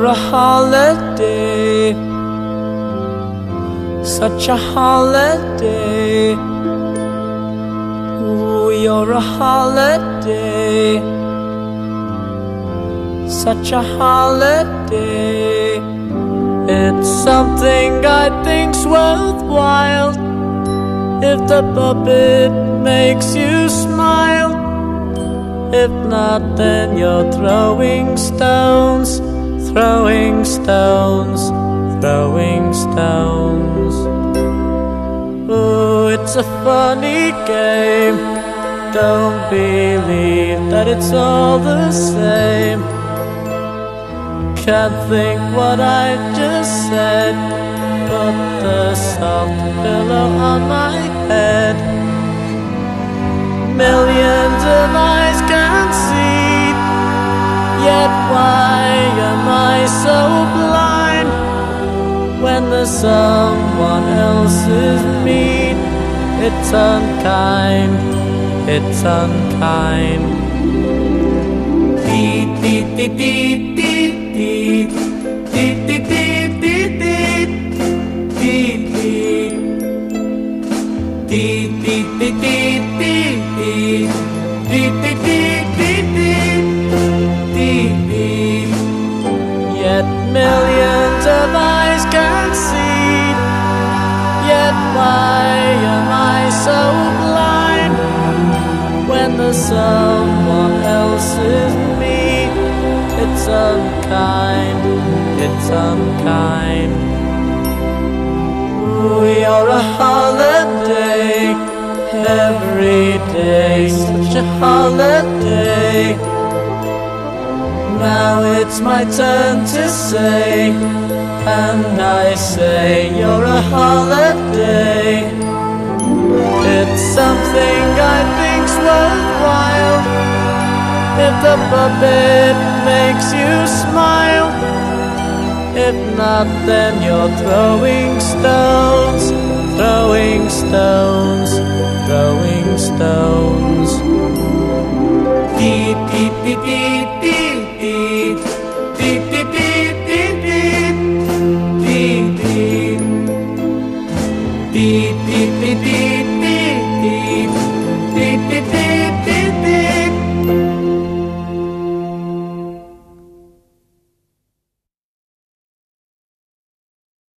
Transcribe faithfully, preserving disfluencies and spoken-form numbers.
a holiday, such a holiday. Ooh, you're a holiday, such a holiday. It's something I think's worthwhile if the puppet makes you smile. If not, then you're throwing stones, throwing stones, throwing stones. Ooh, it's a funny game. Don't believe that it's all the same. Can't think what I just said. Put the soft pillow on my head. Millions of eyes can see, yet why am I so blind? When there's someone else's mean, it's unkind, it's unkind. Dee dee dee dee dee dee dee dee dee dee dee dee dee dee dee. Yet millions of eyes can see, yet why am I so blind? When there's someone else's me, it's unkind, it's unkind. Ooh, you're a holiday, every day, such a holiday. Now it's my turn to say, and I say you're a holiday. It's something I think's worthwhile if the puppet makes you smile. If not, then you're throwing stones, throwing stones, throwing stones. Dee dee dee dee dee dee dee dee dee dee dee dee dee dee dee dee.